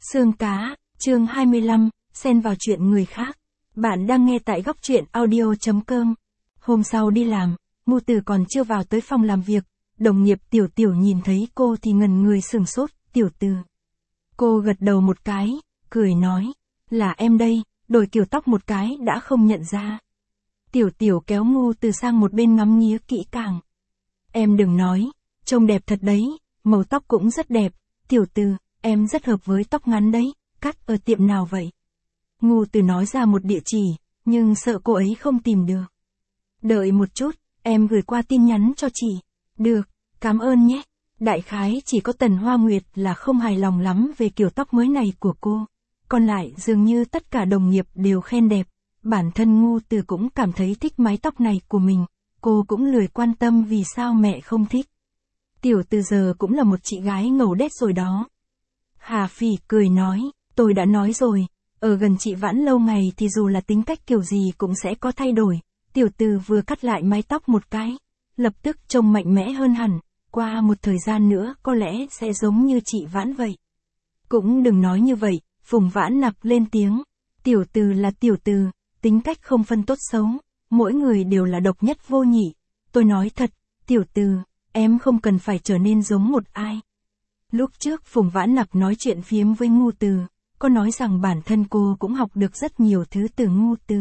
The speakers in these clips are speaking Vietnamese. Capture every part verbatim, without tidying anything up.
Xương cá, chương hai mươi lăm, xen vào chuyện người khác. Bạn đang nghe tại góc truyện audio chấm com. Hôm sau đi làm, Ngu Từ còn chưa vào tới phòng làm việc, đồng nghiệp Tiểu Tiểu nhìn thấy cô thì ngần người sửng sốt, Tiểu Từ. Cô gật đầu một cái, cười nói, là em đây, đổi kiểu tóc một cái đã không nhận ra. Tiểu Tiểu kéo Ngu Từ sang một bên ngắm nghía kỹ càng. Em đừng nói, trông đẹp thật đấy, màu tóc cũng rất đẹp, Tiểu Từ, em rất hợp với tóc ngắn đấy, cắt ở tiệm nào vậy? Ngu Từ nói ra một địa chỉ, nhưng sợ cô ấy không tìm được. Đợi một chút, em gửi qua tin nhắn cho chị. Được, cảm ơn nhé. Đại khái chỉ có Tần Hoa Nguyệt là không hài lòng lắm về kiểu tóc mới này của cô. Còn lại dường như tất cả đồng nghiệp đều khen đẹp. Bản thân Ngu Từ cũng cảm thấy thích mái tóc này của mình. Cô cũng lười quan tâm vì sao mẹ không thích. Tiểu Từ giờ cũng là một chị gái ngầu đét rồi đó. Hà Phỉ cười nói, tôi đã nói rồi, ở gần chị Vãn lâu ngày thì dù là tính cách kiểu gì cũng sẽ có thay đổi. Tiểu Từ vừa cắt lại mái tóc một cái, lập tức trông mạnh mẽ hơn hẳn, qua một thời gian nữa có lẽ sẽ giống như chị Vãn vậy. Cũng đừng nói như vậy, Phùng Vãn Nặc lên tiếng, Tiểu Từ là Tiểu Từ, tính cách không phân tốt xấu, mỗi người đều là độc nhất vô nhị. Tôi nói thật, Tiểu Từ, em không cần phải trở nên giống một ai. Lúc trước Phùng Vãn Nặc nói chuyện phiếm với Ngu Từ, có nói rằng bản thân cô cũng học được rất nhiều thứ từ Ngu Từ.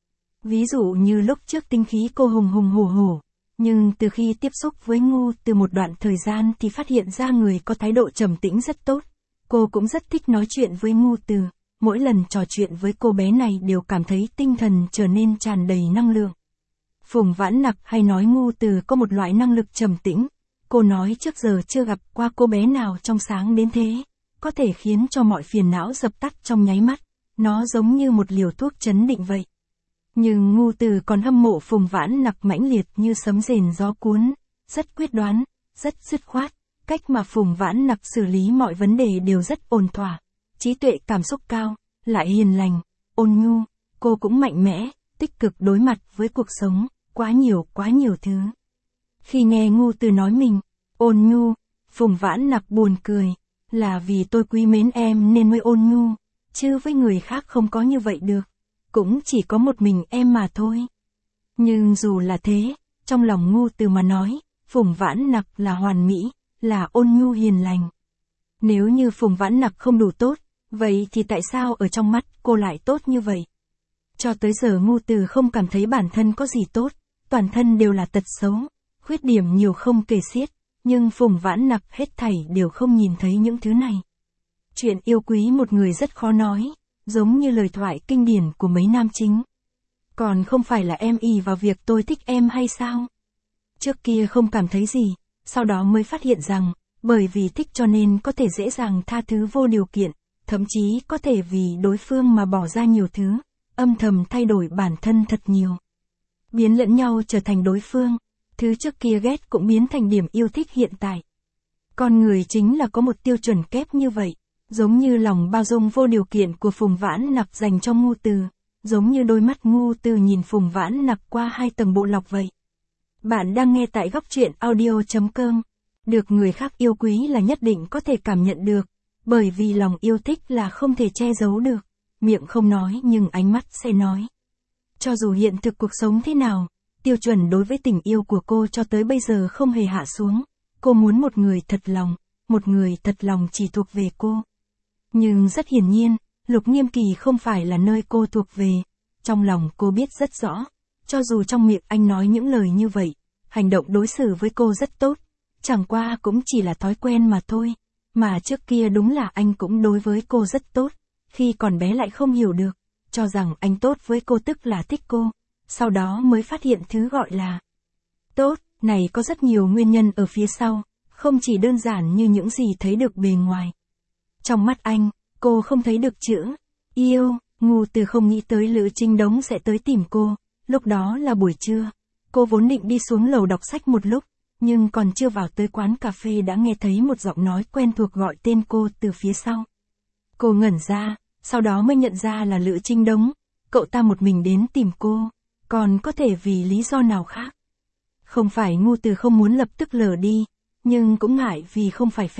Ví dụ như lúc trước tính khí cô hùng hùng hổ hổ, nhưng từ khi tiếp xúc với Ngu Từ một đoạn thời gian thì phát hiện ra người có thái độ trầm tĩnh rất tốt. Cô cũng rất thích nói chuyện với Ngu Từ, mỗi lần trò chuyện với cô bé này đều cảm thấy tinh thần trở nên tràn đầy năng lượng. Phùng Vãn Nặc hay nói Ngu Từ có một loại năng lực trầm tĩnh. Cô nói trước giờ chưa gặp qua cô bé nào trong sáng đến thế, có thể khiến cho mọi phiền não dập tắt trong nháy mắt, nó giống như một liều thuốc trấn định vậy. Nhưng Ngu Từ còn hâm mộ Phùng Vãn Nặc mãnh liệt như sấm rền gió cuốn, rất quyết đoán, rất dứt khoát, cách mà Phùng Vãn Nặc xử lý mọi vấn đề đều rất ổn thỏa, trí tuệ cảm xúc cao, lại hiền lành, ôn nhu, cô cũng mạnh mẽ, tích cực đối mặt với cuộc sống, quá nhiều quá nhiều thứ. Khi nghe Ngu Từ nói mình, ôn nhu, Phùng Vãn Nặc buồn cười, là vì tôi quý mến em nên mới ôn nhu, chứ với người khác không có như vậy được, cũng chỉ có một mình em mà thôi. Nhưng dù là thế, trong lòng Ngu Từ mà nói, Phùng Vãn Nặc là hoàn mỹ, là ôn nhu hiền lành. Nếu như Phùng Vãn Nặc không đủ tốt, vậy thì tại sao ở trong mắt cô lại tốt như vậy? Cho tới giờ Ngu Từ không cảm thấy bản thân có gì tốt, toàn thân đều là tật xấu. Khuyết điểm nhiều không kể xiết, nhưng Phùng Vãn Nặc hết thảy đều không nhìn thấy những thứ này. Chuyện yêu quý một người rất khó nói, giống như lời thoại kinh điển của mấy nam chính. Còn không phải là em ỷ vào việc tôi thích em hay sao? Trước kia không cảm thấy gì, sau đó mới phát hiện rằng, bởi vì thích cho nên có thể dễ dàng tha thứ vô điều kiện, thậm chí có thể vì đối phương mà bỏ ra nhiều thứ, âm thầm thay đổi bản thân thật nhiều. Biến lẫn nhau trở thành đối phương. Thứ trước kia ghét cũng biến thành điểm yêu thích hiện tại. Con người chính là có một tiêu chuẩn kép như vậy, giống như lòng bao dung vô điều kiện của Phùng Vãn Nặc dành cho Ngu Từ, giống như đôi mắt Ngu Từ nhìn Phùng Vãn Nặc qua hai tầng bộ lọc vậy. Bạn đang nghe tại góc truyện audio chấm com. Được người khác yêu quý là nhất định có thể cảm nhận được, bởi vì lòng yêu thích là không thể che giấu được, miệng không nói nhưng ánh mắt sẽ nói. Cho dù hiện thực cuộc sống thế nào, tiêu chuẩn đối với tình yêu của cô cho tới bây giờ không hề hạ xuống. Cô muốn một người thật lòng, một người thật lòng chỉ thuộc về cô. Nhưng rất hiển nhiên, Lục Nghiêm Kỳ không phải là nơi cô thuộc về. Trong lòng cô biết rất rõ, cho dù trong miệng anh nói những lời như vậy, hành động đối xử với cô rất tốt, chẳng qua cũng chỉ là thói quen mà thôi. Mà trước kia đúng là anh cũng đối với cô rất tốt, khi còn bé lại không hiểu được, cho rằng anh tốt với cô tức là thích cô. Sau đó mới phát hiện thứ gọi là tốt, này có rất nhiều nguyên nhân ở phía sau, không chỉ đơn giản như những gì thấy được bề ngoài. Trong mắt anh, cô không thấy được chữ yêu. Ngu Từ không nghĩ tới Lữ Trinh Đống sẽ tới tìm cô, lúc đó là buổi trưa. Cô vốn định đi xuống lầu đọc sách một lúc, nhưng còn chưa vào tới quán cà phê đã nghe thấy một giọng nói quen thuộc gọi tên cô từ phía sau. Cô ngẩn ra, sau đó mới nhận ra là Lữ Trinh Đống, cậu ta một mình đến tìm cô. Còn có thể vì lý do nào khác. Không phải Ngu Từ không muốn lập tức lờ đi, nhưng cũng ngại vì không phải phép,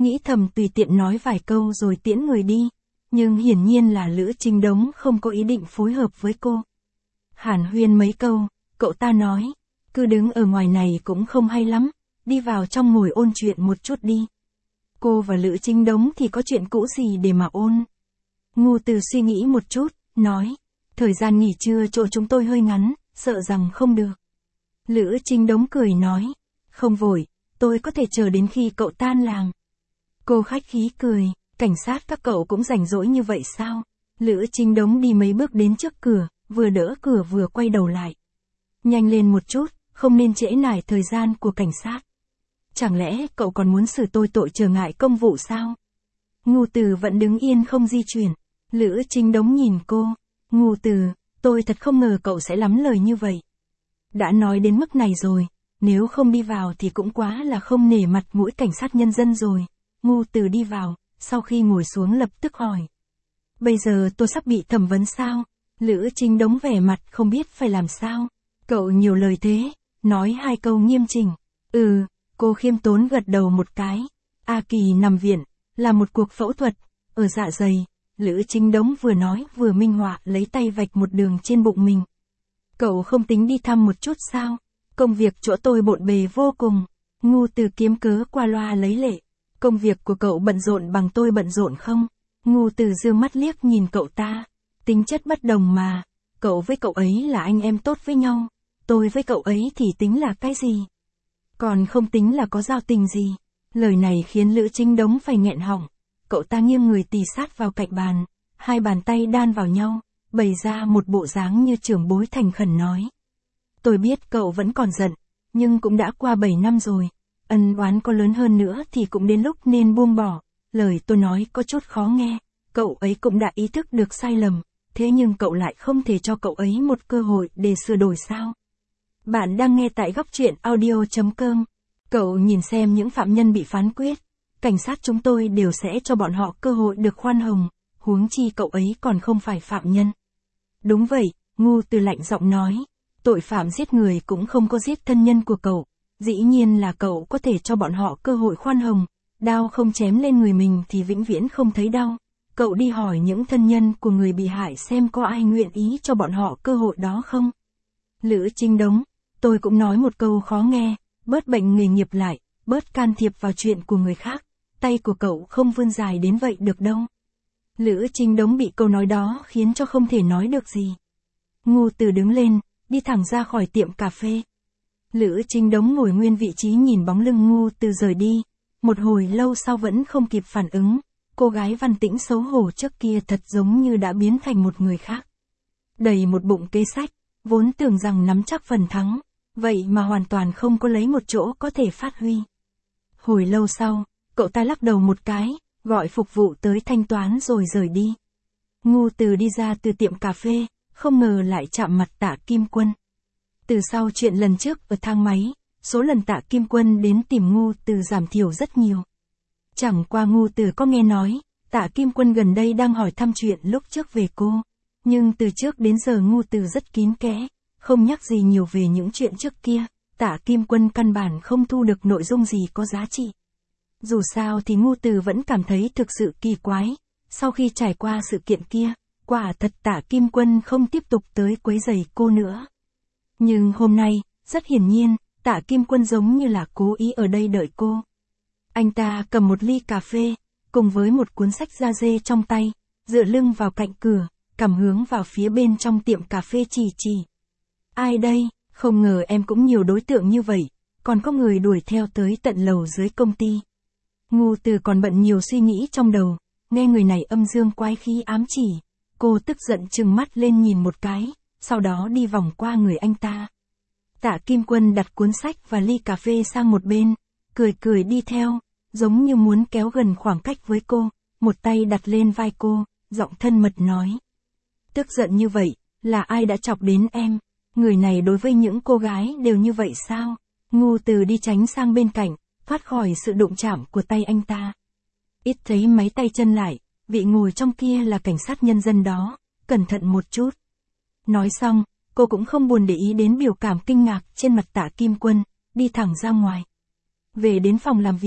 nghĩ thầm tùy tiện nói vài câu rồi tiễn người đi, nhưng hiển nhiên là Lữ Chính Đống không có ý định phối hợp với cô. Hàn huyên mấy câu, cậu ta nói, cứ đứng ở ngoài này cũng không hay lắm, đi vào trong ngồi ôn chuyện một chút đi. Cô và Lữ Chính Đống thì có chuyện cũ gì để mà ôn. Ngô Từ suy nghĩ một chút, nói, thời gian nghỉ trưa chỗ chúng tôi hơi ngắn, sợ rằng không được. Lữ Chính Đống cười nói, không vội, tôi có thể chờ đến khi cậu tan làm. Cô khách khí cười, cảnh sát các cậu cũng rảnh rỗi như vậy sao? Lữ Chính Đống đi mấy bước đến trước cửa, vừa đỡ cửa vừa quay đầu lại. Nhanh lên một chút, không nên trễ nải thời gian của cảnh sát. Chẳng lẽ cậu còn muốn xử tôi tội trở ngại công vụ sao? Ngô Từ vẫn đứng yên không di chuyển. Lữ Chính Đống nhìn cô, Ngô Từ, tôi thật không ngờ cậu sẽ lắm lời như vậy. Đã nói đến mức này rồi, nếu không đi vào thì cũng quá là không nể mặt mũi cảnh sát nhân dân rồi. Ngô Từ đi vào, sau khi ngồi xuống lập tức hỏi. Bây giờ tôi sắp bị thẩm vấn sao? Lữ Chính Đống vẻ mặt không biết phải làm sao. Cậu nhiều lời thế, nói hai câu nghiêm chỉnh. Ừ, cô khiêm tốn gật đầu một cái. A Kỳ nằm viện, là một cuộc phẫu thuật, ở dạ dày. Lữ Chính Đống vừa nói vừa minh họa lấy tay vạch một đường trên bụng mình. Cậu không tính đi thăm một chút sao? Công việc chỗ tôi bộn bề vô cùng. Ngô Từ kiếm cớ qua loa lấy lệ. Công việc của cậu bận rộn bằng tôi bận rộn không? Ngô Từ dương mắt liếc nhìn cậu ta. Tính chất bất đồng mà. Cậu với cậu ấy là anh em tốt với nhau. Tôi với cậu ấy thì tính là cái gì? Còn không tính là có giao tình gì. Lời này khiến Lữ Chính Đống phải nghẹn họng. Cậu ta nghiêng người tì sát vào cạnh bàn. Hai bàn tay đan vào nhau, bày ra một bộ dáng như trưởng bối thành khẩn nói. Tôi biết cậu vẫn còn giận, nhưng cũng đã qua bảy năm rồi. Ân oán có lớn hơn nữa thì cũng đến lúc nên buông bỏ. Lời tôi nói có chút khó nghe. Cậu ấy cũng đã ý thức được sai lầm. Thế nhưng cậu lại không thể cho cậu ấy một cơ hội để sửa đổi sao? Bạn đang nghe tại góc truyện audio chấm com. Cậu nhìn xem những phạm nhân bị phán quyết. Cảnh sát chúng tôi đều sẽ cho bọn họ cơ hội được khoan hồng. Huống chi cậu ấy còn không phải phạm nhân. Đúng vậy, Ngô Từ lạnh giọng nói. Tội phạm giết người cũng không có giết thân nhân của cậu. Dĩ nhiên là cậu có thể cho bọn họ cơ hội khoan hồng. Đao không chém lên người mình thì vĩnh viễn không thấy đau. Cậu đi hỏi những thân nhân của người bị hại xem có ai nguyện ý cho bọn họ cơ hội đó không? Lữ Chính Đống, tôi cũng nói một câu khó nghe, bớt bệnh nghề nghiệp lại, bớt can thiệp vào chuyện của người khác. Tay của cậu không vươn dài đến vậy được đâu. Lữ Chính Đống bị câu nói đó khiến cho không thể nói được gì. Ngô Từ đứng lên, đi thẳng ra khỏi tiệm cà phê. Lữ Chính Đống ngồi nguyên vị trí nhìn bóng lưng Ngô Từ rời đi. Một hồi lâu sau vẫn không kịp phản ứng. Cô gái văn tĩnh xấu hổ trước kia thật giống như đã biến thành một người khác. Đầy một bụng kế sách, vốn tưởng rằng nắm chắc phần thắng, vậy mà hoàn toàn không có lấy một chỗ có thể phát huy. Hồi lâu sau, cậu ta lắc đầu một cái, gọi phục vụ tới thanh toán rồi rời đi. Ngô Từ đi ra từ tiệm cà phê, không ngờ lại chạm mặt Tạ Kim Quân. Từ sau chuyện lần trước ở thang máy, số lần Tạ Kim Quân đến tìm Ngô Từ giảm thiểu rất nhiều. Chẳng qua Ngô Từ có nghe nói, Tạ Kim Quân gần đây đang hỏi thăm chuyện lúc trước về cô. Nhưng từ trước đến giờ Ngô Từ rất kín kẽ, không nhắc gì nhiều về những chuyện trước kia. Tạ Kim Quân căn bản không thu được nội dung gì có giá trị. Dù sao thì Ngô Từ vẫn cảm thấy thực sự kỳ quái. Sau khi trải qua sự kiện kia, quả thật Tạ Kim Quân không tiếp tục tới quấy rầy cô nữa. Nhưng hôm nay, rất hiển nhiên, Tạ Kim Quân giống như là cố ý ở đây đợi cô. Anh ta cầm một ly cà phê, cùng với một cuốn sách da dê trong tay, dựa lưng vào cạnh cửa, cằm hướng vào phía bên trong tiệm cà phê chỉ chỉ. Ai đây, không ngờ em cũng nhiều đối tượng như vậy, còn có người đuổi theo tới tận lầu dưới công ty. Ngô Từ còn bận nhiều suy nghĩ trong đầu, nghe người này âm dương quái khí ám chỉ. Cô tức giận trừng mắt lên nhìn một cái, sau đó đi vòng qua người anh ta. Tạ Kim Quân đặt cuốn sách và ly cà phê sang một bên, cười cười đi theo, giống như muốn kéo gần khoảng cách với cô, một tay đặt lên vai cô, giọng thân mật nói. Tức giận như vậy, là ai đã chọc đến em? Người này đối với những cô gái đều như vậy sao? Ngô Từ đi tránh sang bên cạnh, thoát khỏi sự đụng chạm của tay anh ta. Ít thấy máy tay chân lại, vị ngồi trong kia là cảnh sát nhân dân đó, cẩn thận một chút. Nói xong, cô cũng không buồn để ý đến biểu cảm kinh ngạc trên mặt Tạ Kim Quân, đi thẳng ra ngoài. Về đến phòng làm việc,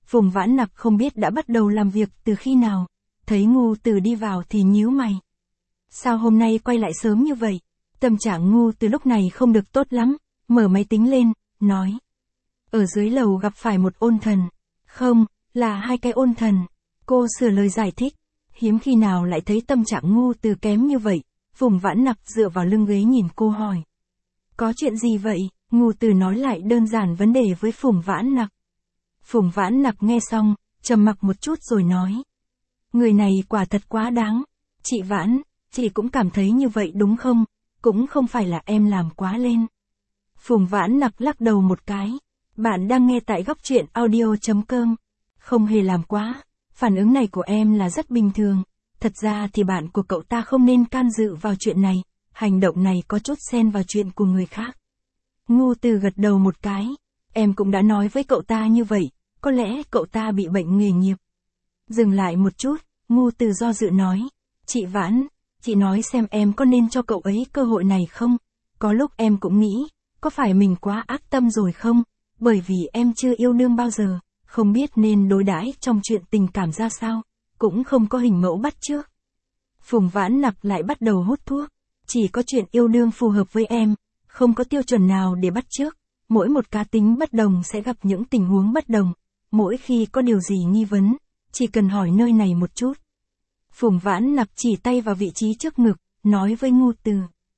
Phùng Vãn Nặc không biết đã bắt đầu làm việc từ khi nào, thấy Ngô Từ đi vào thì nhíu mày. Sao hôm nay quay lại sớm như vậy? Tâm trạng Ngô Từ lúc này không được tốt lắm, mở máy tính lên, nói. Ở dưới lầu gặp phải một ôn thần. Không, là hai cái ôn thần. Cô sửa lời giải thích. Hiếm khi nào lại thấy tâm trạng Ngô Từ kém như vậy. Phùng Vãn Nặc dựa vào lưng ghế nhìn cô hỏi. Có chuyện gì vậy? Ngô Từ nói lại đơn giản vấn đề với Phùng Vãn Nặc. Phùng Vãn Nặc nghe xong, trầm mặc một chút rồi nói. Người này quả thật quá đáng. Chị Vãn, chị cũng cảm thấy như vậy đúng không? Cũng không phải là em làm quá lên. Phùng Vãn Nặc lắc đầu một cái. Bạn đang nghe tại góc truyện audio.com. Không hề làm quá. Phản ứng này của em là rất bình thường. Thật ra thì bạn của cậu ta không nên can dự vào chuyện này. Hành động này có chút xen vào chuyện của người khác. Ngô Từ gật đầu một cái. Em cũng đã nói với cậu ta như vậy. Có lẽ cậu ta bị bệnh nghề nghiệp. Dừng lại một chút, Ngô Từ do dự nói. Chị Vãn, chị nói xem em có nên cho cậu ấy cơ hội này không? Có lúc em cũng nghĩ, có phải mình quá ác tâm rồi không? Bởi vì em chưa yêu đương bao giờ, không biết nên đối đãi trong chuyện tình cảm ra sao, cũng không có hình mẫu bắt chước. Phùng Vãn Nặc lại bắt đầu hút thuốc. Chỉ có chuyện yêu đương phù hợp với em, không có tiêu chuẩn nào để bắt chước. Mỗi một cá tính bất đồng sẽ gặp những tình huống bất đồng. Mỗi khi có điều gì nghi vấn, chỉ cần hỏi nơi này một chút. Phùng Vãn Nặc chỉ tay vào vị trí trước ngực, nói với Ngô Từ.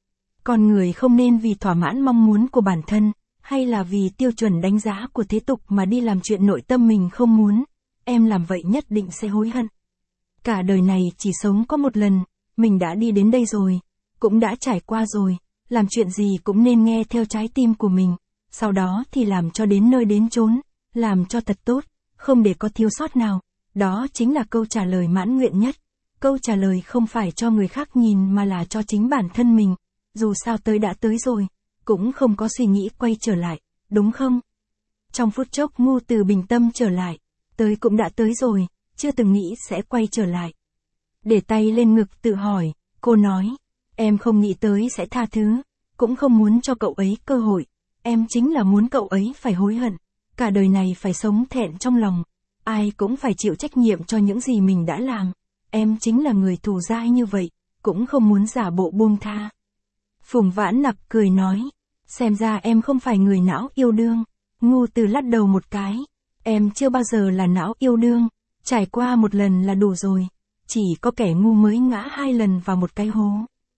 Con người không nên vì thỏa mãn mong muốn của bản thân, hay là vì tiêu chuẩn đánh giá của thế tục mà đi làm chuyện nội tâm mình không muốn. Em làm vậy nhất định sẽ hối hận. Cả đời này chỉ sống có một lần, mình đã đi đến đây rồi, cũng đã trải qua rồi, làm chuyện gì cũng nên nghe theo trái tim của mình, sau đó thì làm cho đến nơi đến chốn, làm cho thật tốt, không để có thiếu sót nào. Đó chính là câu trả lời mãn nguyện nhất. Câu trả lời không phải cho người khác nhìn mà là cho chính bản thân mình. Dù sao tới đã tới rồi, cũng không có suy nghĩ quay trở lại, đúng không? Trong phút chốc Ngô Từ bình tâm trở lại. Tới cũng đã tới rồi, chưa từng nghĩ sẽ quay trở lại. Để tay lên ngực tự hỏi, cô nói. Em không nghĩ tới sẽ tha thứ, cũng không muốn cho cậu ấy cơ hội. Em chính là muốn cậu ấy phải hối hận. Cả đời này phải sống thẹn trong lòng. Ai cũng phải chịu trách nhiệm cho những gì mình đã làm. Em chính là người thù dai như vậy, cũng không muốn giả bộ buông tha. Phùng Vãn Nặc cười nói. Xem ra em không phải người não yêu đương. Ngô Từ lắc đầu một cái. Em chưa bao giờ là não yêu đương. Trải qua một lần là đủ rồi. Chỉ có kẻ ngu mới ngã hai lần vào một cái hố.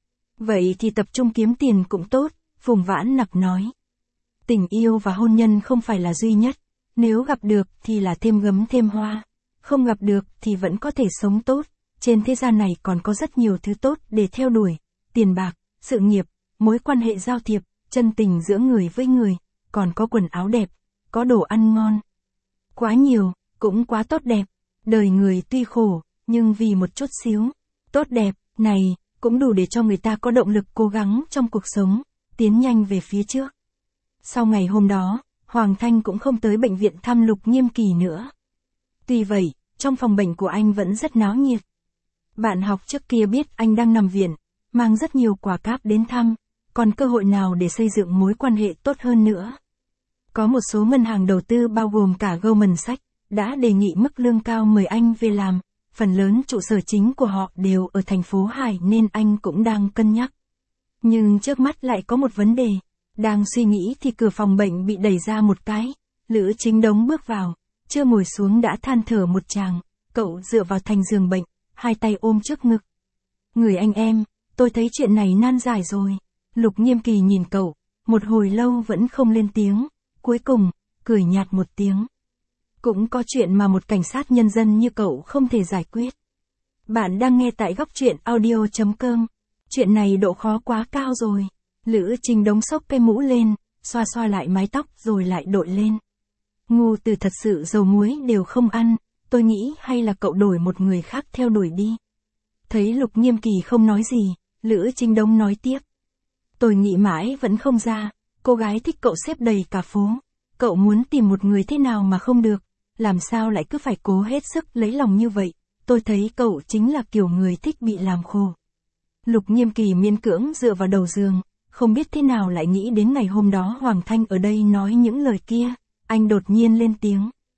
Vậy thì tập trung kiếm tiền cũng tốt, Phùng Vãn Nặc nói. Tình yêu và hôn nhân không phải là duy nhất. Nếu gặp được thì là thêm gấm thêm hoa. Không gặp được thì vẫn có thể sống tốt. Trên thế gian này còn có rất nhiều thứ tốt để theo đuổi. Tiền bạc, sự nghiệp, mối quan hệ giao thiệp, chân tình giữa người với người. Còn có quần áo đẹp, có đồ ăn ngon. Quá nhiều, cũng quá tốt đẹp. Đời người tuy khổ, nhưng vì một chút xíu tốt đẹp này, cũng đủ để cho người ta có động lực cố gắng trong cuộc sống, tiến nhanh về phía trước. Sau ngày hôm đó, Hoàng Thanh cũng không tới bệnh viện thăm Lục Nghiêm Kỳ nữa. Tuy vậy, trong phòng bệnh của anh vẫn rất náo nhiệt. Bạn học trước kia biết anh đang nằm viện, mang rất nhiều quà cáp đến thăm, còn cơ hội nào để xây dựng mối quan hệ tốt hơn nữa. Có một số ngân hàng đầu tư bao gồm cả Goldman Sachs, đã đề nghị mức lương cao mời anh về làm, phần lớn trụ sở chính của họ đều ở thành phố Hải nên anh cũng đang cân nhắc. Nhưng trước mắt lại có một vấn đề, đang suy nghĩ thì cửa phòng bệnh bị đẩy ra một cái, Lữ Chính Đống bước vào, chưa ngồi xuống đã than thở một tràng, cậu dựa vào thành giường bệnh, hai tay ôm trước ngực. Người anh em, tôi thấy chuyện này nan giải rồi. Lục Nghiêm Kỳ nhìn cậu, một hồi lâu vẫn không lên tiếng, cuối cùng, cười nhạt một tiếng. Cũng có chuyện mà một cảnh sát nhân dân như cậu không thể giải quyết. Bạn đang nghe tại góc truyện audio.com. Chuyện này độ khó quá cao rồi. Lữ Trình Đống xốc cái mũ lên, xoa xoa lại mái tóc rồi lại đội lên. Ngô Từ thật sự dầu muối đều không ăn, tôi nghĩ hay là cậu đổi một người khác theo đuổi đi. Thấy Lục Nghiêm Kỳ không nói gì, Lữ Trình Đống nói tiếp. Tôi nghĩ mãi vẫn không ra, cô gái thích cậu xếp đầy cả phố. Cậu muốn tìm một người thế nào mà không được, làm sao lại cứ phải cố hết sức lấy lòng như vậy, tôi thấy cậu chính là kiểu người thích bị làm khổ. Lục Nghiêm Kỳ miễn cưỡng dựa vào đầu giường, không biết thế nào lại nghĩ đến ngày hôm đó Hoàng Thanh ở đây nói những lời kia, anh đột nhiên lên tiếng.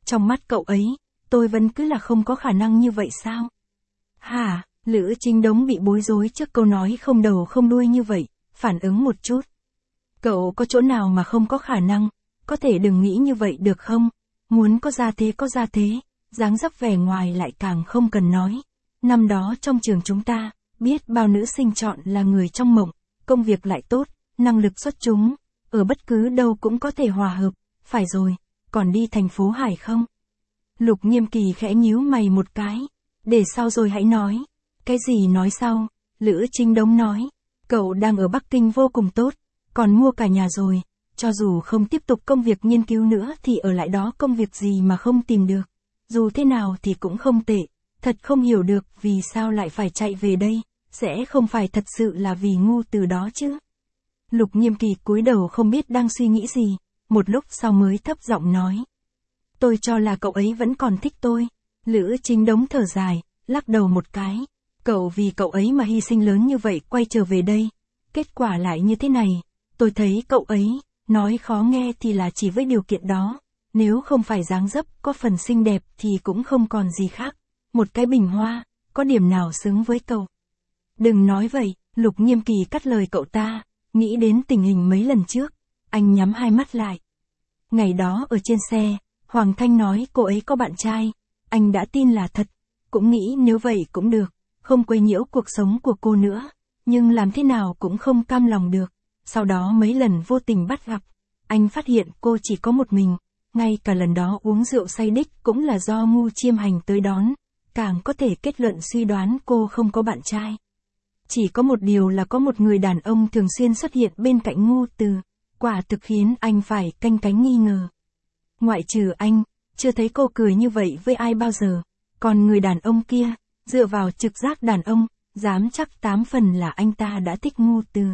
Trong mắt cậu ấy, tôi vẫn cứ là không có khả năng như vậy sao? Hả? Lữ Chính Đống bị bối rối trước câu nói không đầu không đuôi như vậy, phản ứng một chút. Cậu có chỗ nào mà không có khả năng, có thể đừng nghĩ như vậy được không? Muốn có ra thế có ra thế, dáng dấp vẻ ngoài lại càng không cần nói. Năm đó trong trường chúng ta, biết bao nữ sinh chọn là người trong mộng, công việc lại tốt, năng lực xuất chúng, ở bất cứ đâu cũng có thể hòa hợp, phải rồi, còn đi thành phố Hải không? Lục Nghiêm Kỳ khẽ nhíu mày một cái, để sau rồi hãy nói. Cái gì nói sau? Lữ Chính Đống nói, cậu đang ở Bắc Kinh vô cùng tốt, còn mua cả nhà rồi, cho dù không tiếp tục công việc nghiên cứu nữa thì ở lại đó công việc gì mà không tìm được. Dù thế nào thì cũng không tệ, thật không hiểu được vì sao lại phải chạy về đây, sẽ không phải thật sự là vì ngu từ đó chứ. Lục Nghiêm Kỳ cúi đầu không biết đang suy nghĩ gì, một lúc sau mới thấp giọng nói. Tôi cho là cậu ấy vẫn còn thích tôi. Lữ Chính Đống thở dài, lắc đầu một cái. Cậu vì cậu ấy mà hy sinh lớn như vậy quay trở về đây. Kết quả lại như thế này. Tôi thấy cậu ấy, nói khó nghe thì là chỉ với điều kiện đó. Nếu không phải dáng dấp có phần xinh đẹp thì cũng không còn gì khác. Một cái bình hoa, có điểm nào xứng với cậu. Đừng nói vậy, Lục Nghiêm Kỳ cắt lời cậu ta, nghĩ đến tình hình mấy lần trước. Anh nhắm hai mắt lại. Ngày đó ở trên xe, Hoàng Thanh nói cô ấy có bạn trai. Anh đã tin là thật, cũng nghĩ nếu vậy cũng được, không quấy nhiễu cuộc sống của cô nữa. Nhưng làm thế nào cũng không cam lòng được. Sau đó mấy lần vô tình bắt gặp, anh phát hiện cô chỉ có một mình. Ngay cả lần đó uống rượu say đích cũng là do Ngu Chiêm Hành tới đón. Càng có thể kết luận suy đoán cô không có bạn trai. Chỉ có một điều là có một người đàn ông thường xuyên xuất hiện bên cạnh Ngu Từ. Quả thực khiến anh phải canh cánh nghi ngờ. Ngoại trừ anh, chưa thấy cô cười như vậy với ai bao giờ. Còn người đàn ông kia, dựa vào trực giác đàn ông, dám chắc tám phần là anh ta đã thích Ngu Từ.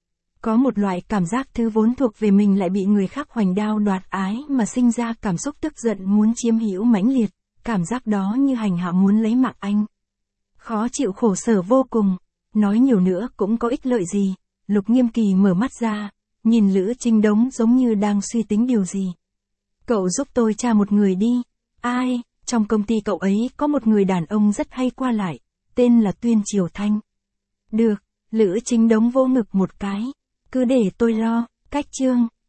Có một loại cảm giác thứ vốn thuộc về mình lại bị người khác hoành đao đoạt ái mà sinh ra cảm xúc tức giận muốn chiếm hữu mãnh liệt. Cảm giác đó như hành hạ muốn lấy mạng anh. Khó chịu khổ sở vô cùng. Nói nhiều nữa cũng có ích lợi gì. Lục Nghiêm Kỳ mở mắt ra, nhìn Lữ Chính Đống giống như đang suy tính điều gì. Cậu giúp tôi tra một người đi. Ai? Trong công ty cậu ấy có một người đàn ông rất hay qua lại, tên là Tuyên Triều Thanh. Được, Lữ Chính Đống vỗ ngực một cái. Cứ để tôi lo. Cách chương.